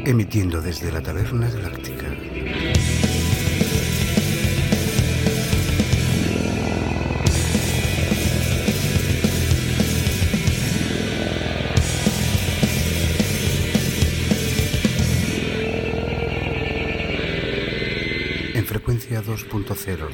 Emitiendo desde la Taberna Galáctica. En frecuencia 2.0.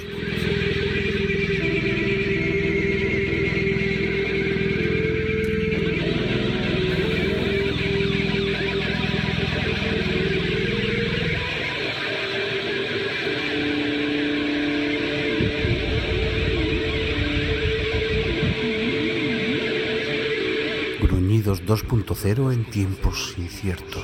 Gruñidos 2.0 en tiempos inciertos.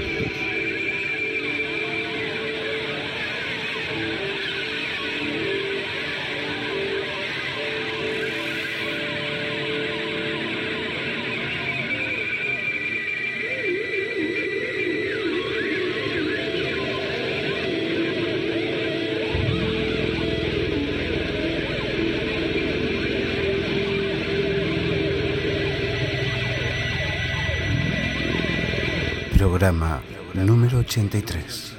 Programa número 83.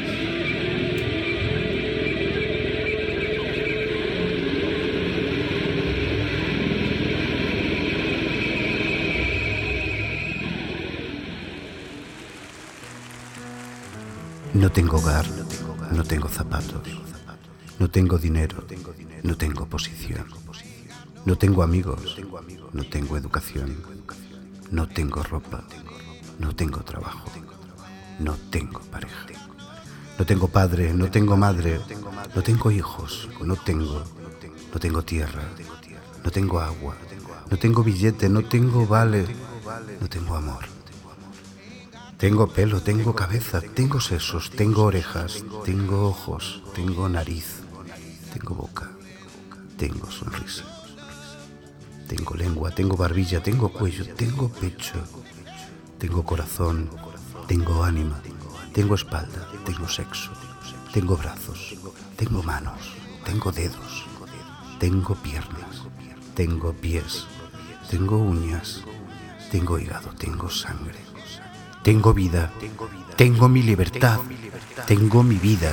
No tengo hogar, no tengo zapatos, no tengo dinero, no tengo posición, no tengo amigos, no tengo educación, no tengo ropa. No tengo trabajo, no tengo pareja, no tengo padre, no tengo madre, no tengo hijos, no tengo tierra, no tengo agua, no tengo billete, no tengo vale, no tengo amor. Tengo pelo, tengo cabeza, tengo sesos, tengo orejas, tengo ojos, tengo nariz, tengo boca, tengo sonrisa, tengo lengua, tengo barbilla, tengo cuello, tengo pecho. Tengo corazón, tengo ánima, tengo espalda, tengo sexo, tengo brazos, tengo manos, tengo dedos, tengo piernas, tengo pies, tengo uñas, tengo hígado, tengo sangre, tengo vida, tengo mi libertad, tengo mi vida.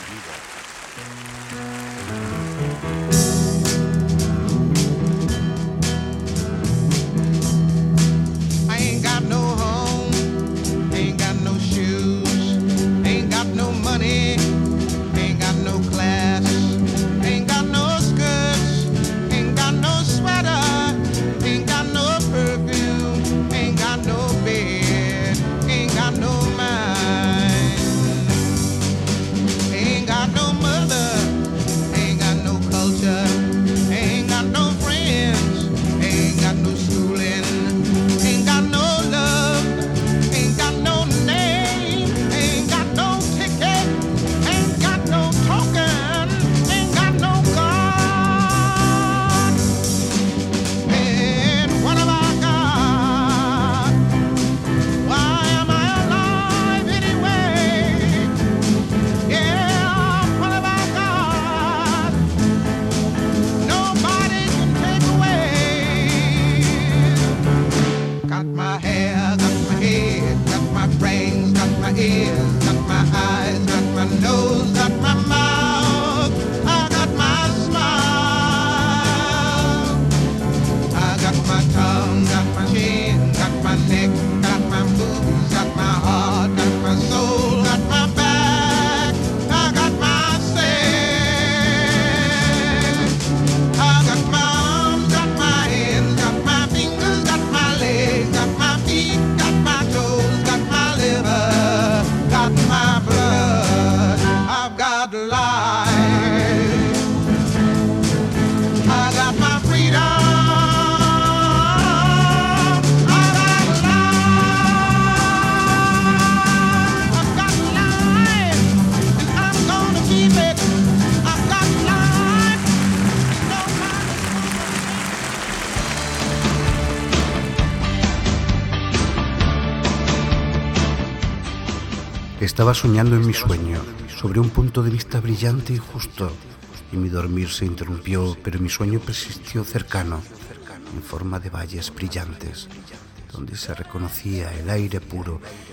Estaba soñando en mi sueño sobre un punto de vista brillante y justo, y mi dormir se interrumpió, pero mi sueño persistió cercano, en forma de valles brillantes, donde se reconocía el aire puro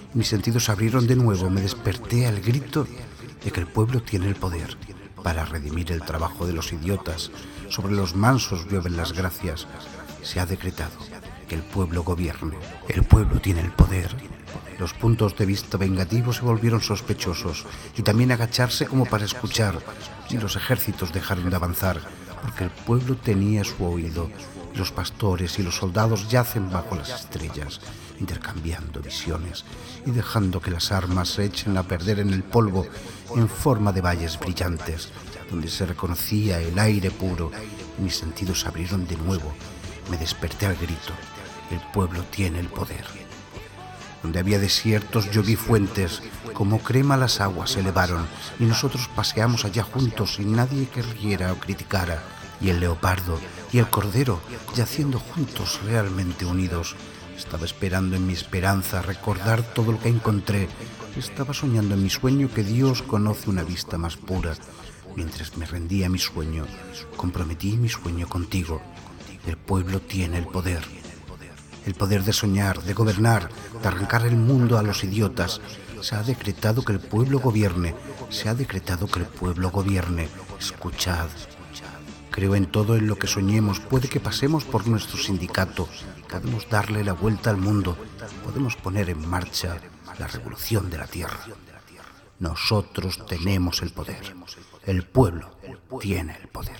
Mis sentidos se abrieron de nuevo, me desperté al grito de que el pueblo tiene el poder para redimir el trabajo de los idiotas. Sobre los mansos llueven las gracias. Se ha decretado que el pueblo gobierne. El pueblo tiene el poder. Los puntos de vista vengativos se volvieron sospechosos y también agacharse como para escuchar, y los ejércitos dejaron de avanzar porque el pueblo tenía su oído. Los pastores y los soldados yacen bajo las estrellas, intercambiando visiones y dejando que las armas se echen a perder en el polvo en forma de valles brillantes, donde se reconocía el aire puro. Mis sentidos se abrieron de nuevo. Me desperté al grito. El pueblo tiene el poder. Donde había desiertos yo vi fuentes, como crema las aguas se elevaron, y nosotros paseamos allá juntos sin nadie que riera o criticara. Y el leopardo y el cordero, yaciendo juntos realmente unidos. Estaba esperando en mi esperanza recordar todo lo que encontré. Estaba soñando en mi sueño que Dios conoce una vista más pura. Mientras me rendía a mi sueño, comprometí mi sueño contigo. El pueblo tiene el poder. El poder de soñar, de gobernar, de arrancar el mundo a los idiotas. Se ha decretado que el pueblo gobierne. Se ha decretado que el pueblo gobierne. Escuchad. Creo en todo en lo que soñemos. Puede que pasemos por nuestro sindicato. Podemos darle la vuelta al mundo. Podemos poner en marcha la revolución de la tierra. Nosotros tenemos el poder. El pueblo tiene el poder.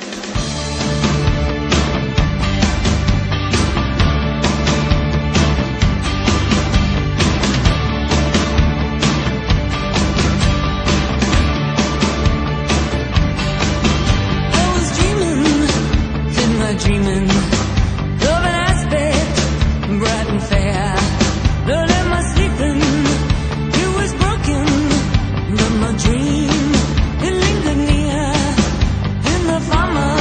Dreaming of an aspect bright and fair, but in my sleeping it was broken. But my dream it lingered near in the farmer.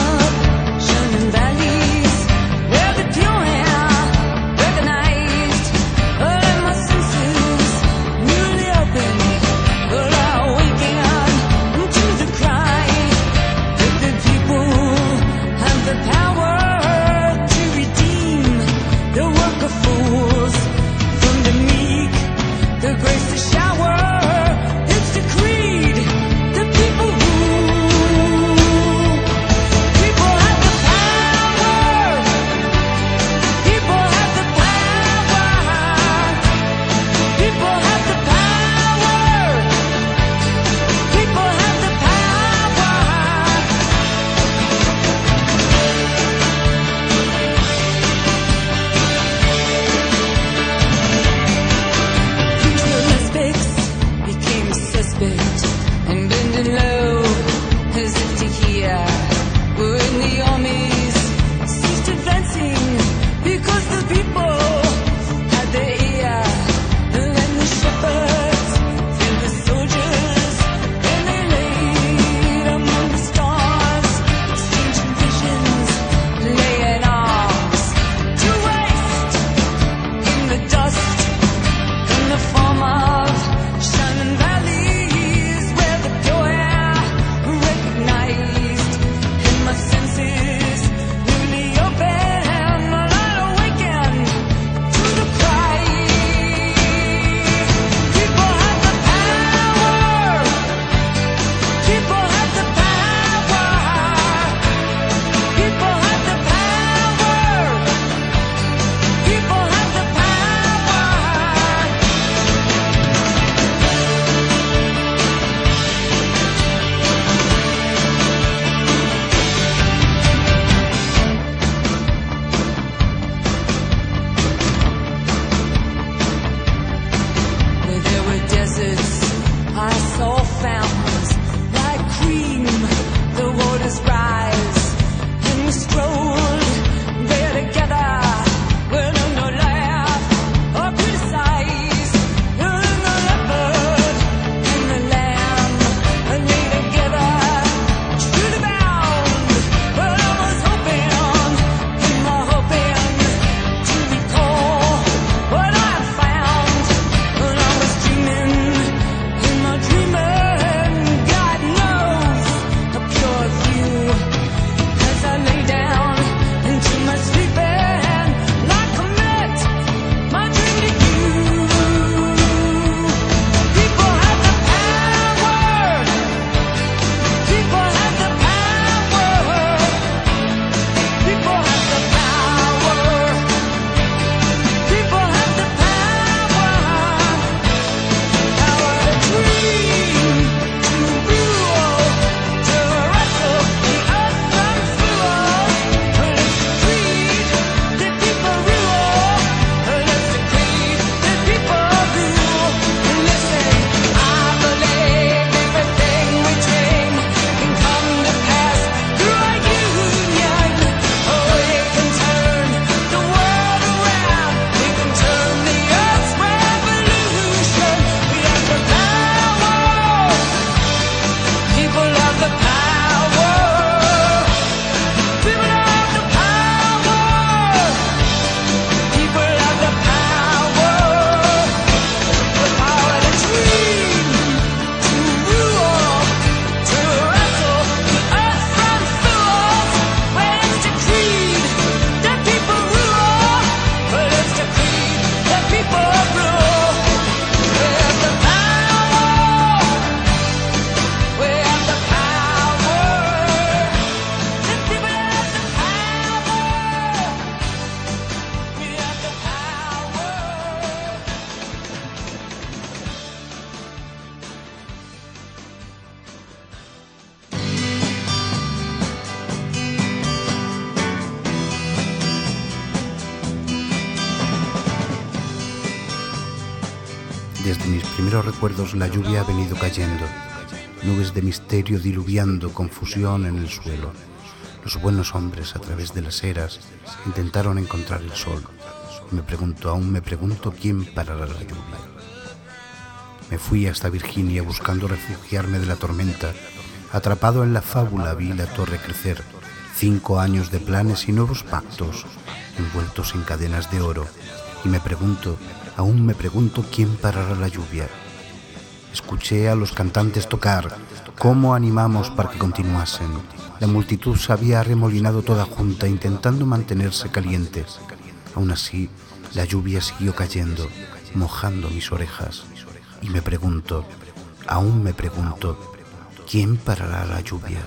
mis primeros recuerdos la lluvia ha venido cayendo, nubes de misterio diluviando confusión en el suelo. Los buenos hombres a través de las eras intentaron encontrar el sol. Aún me pregunto quién parará la lluvia. Me fui hasta Virginia buscando refugiarme de la tormenta. Atrapado en la fábula vi la torre crecer. 5 años de planes y nuevos pactos, envueltos en cadenas de oro. Y aún me pregunto quién parará la lluvia. Escuché a los cantantes tocar, cómo animamos para que continuasen. La multitud se había arremolinado toda junta, intentando mantenerse calientes. Aún así, la lluvia siguió cayendo, mojando mis orejas. Y aún me pregunto, ¿quién parará la lluvia?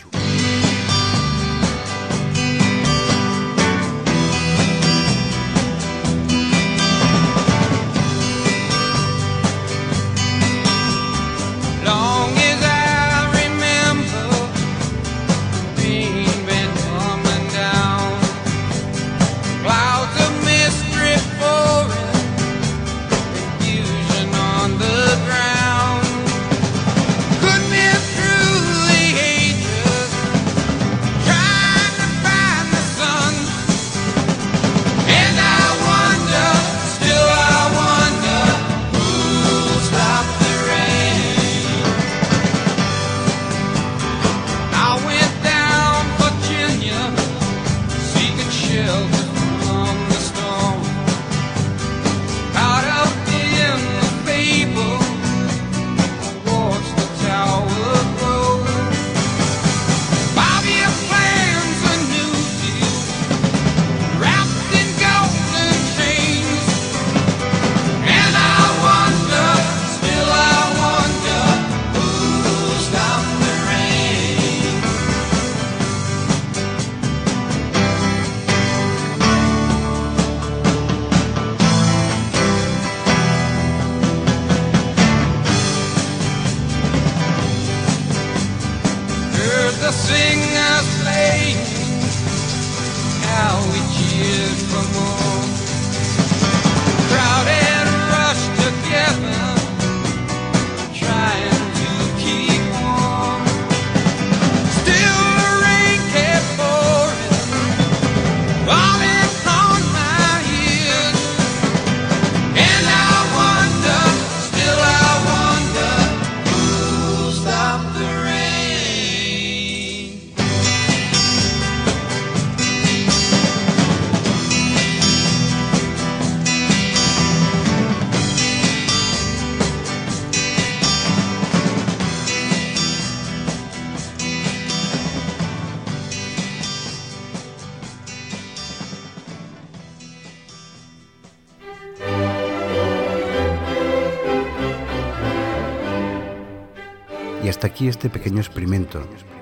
Y hasta aquí este pequeño experimento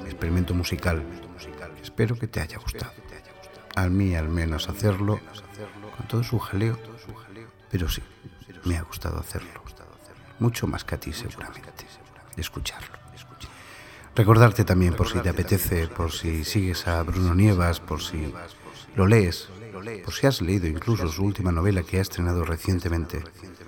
musical. Espero que te haya gustado. A mí al menos hacerlo, con todo su jaleo, pero sí, me ha gustado hacerlo. Mucho más que a ti seguramente, escucharlo. Recordarte también, por si te apetece, por si sigues a Bruno Nievas, por si lo lees, por si has leído incluso su última novela que ha estrenado recientemente,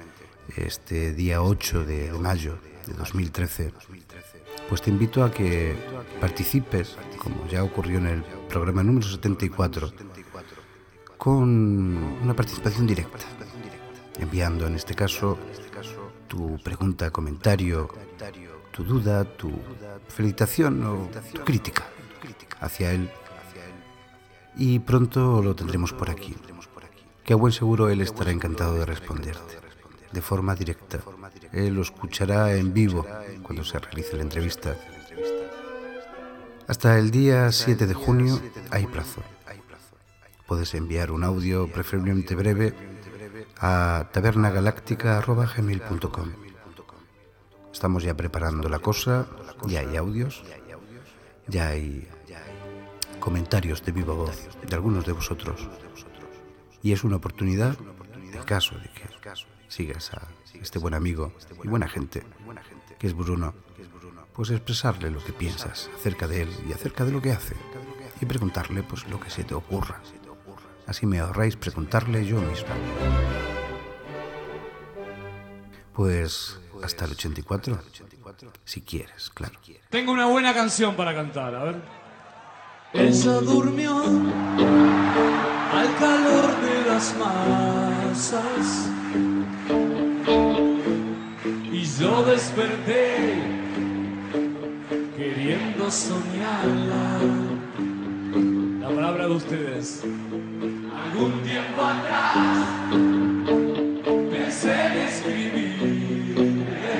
este día 8 de mayo de 2013, pues te invito a que participes, como ya ocurrió en el programa número 74, con una participación directa, enviando en este caso tu pregunta, comentario, tu duda, tu felicitación o tu crítica hacia él. Y pronto lo tendremos por aquí, que a buen seguro él estará encantado de responderte de forma directa. Él lo escuchará en vivo cuando se realice la entrevista. Hasta el día 7 de junio hay plazo. Puedes enviar un audio, preferiblemente breve, a tabernagaláctica@gmail.com. Estamos ya preparando la cosa, ya hay audios, ya hay comentarios de viva voz de algunos de vosotros. Y es una oportunidad, en caso de que sigas a este buen amigo y buena gente, que es Bruno, pues expresarle lo que piensas acerca de él y acerca de lo que hace, y preguntarle pues lo que se te ocurra. Así me ahorráis preguntarle yo mismo. Pues hasta el 84, si quieres, claro. Tengo una buena canción para cantar, a ver. Ella durmió al calor de las masas y yo desperté queriendo soñarla. La palabra de ustedes. Algún tiempo atrás pensé en escribirle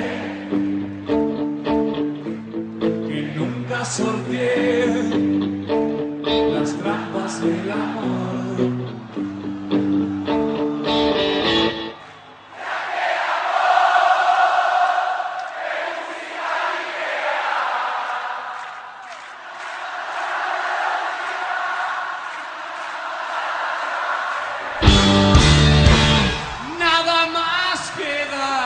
que nunca sorteé las trampas del amor. Nada más queda.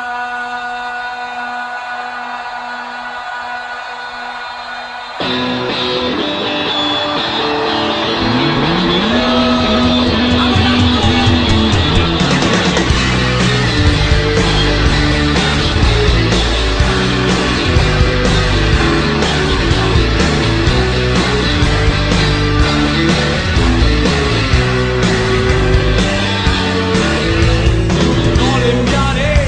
No le enviaré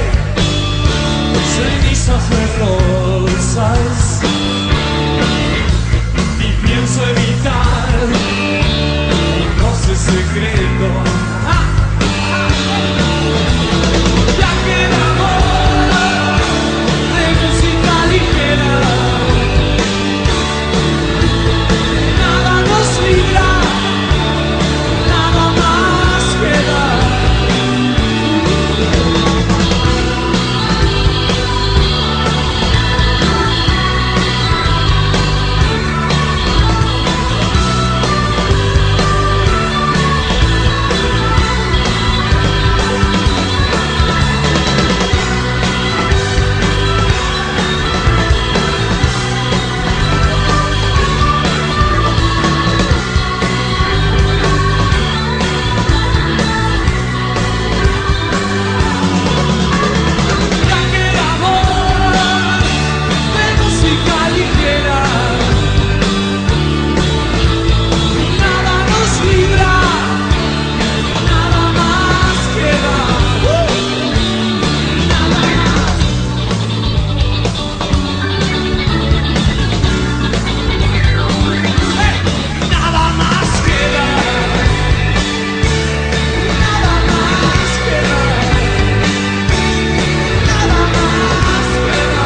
cenizas de rosas y pienso evitar un roce secreto. Ya que el amor de música ligera nada nos libra, nada más queda. Ya que el amor de música ligera nada nos libra, nada más queda. Nada más. Nada más queda. Nada más queda. Nada más queda.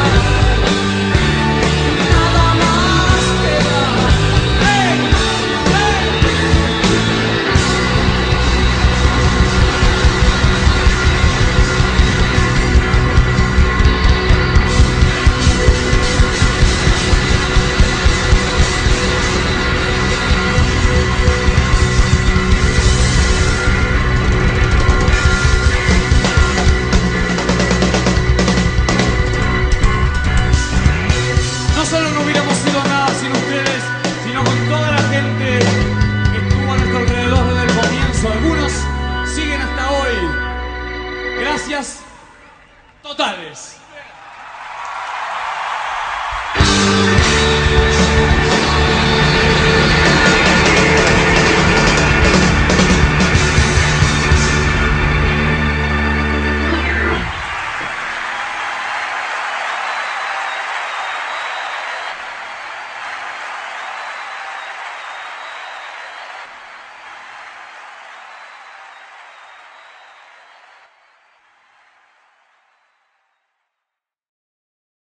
Nada más queda. ¡Hey! No solo no hubiéramos sido nada sin ustedes, sino con toda la gente que estuvo a nuestro alrededor desde el comienzo. Algunos siguen hasta hoy. Gracias totales.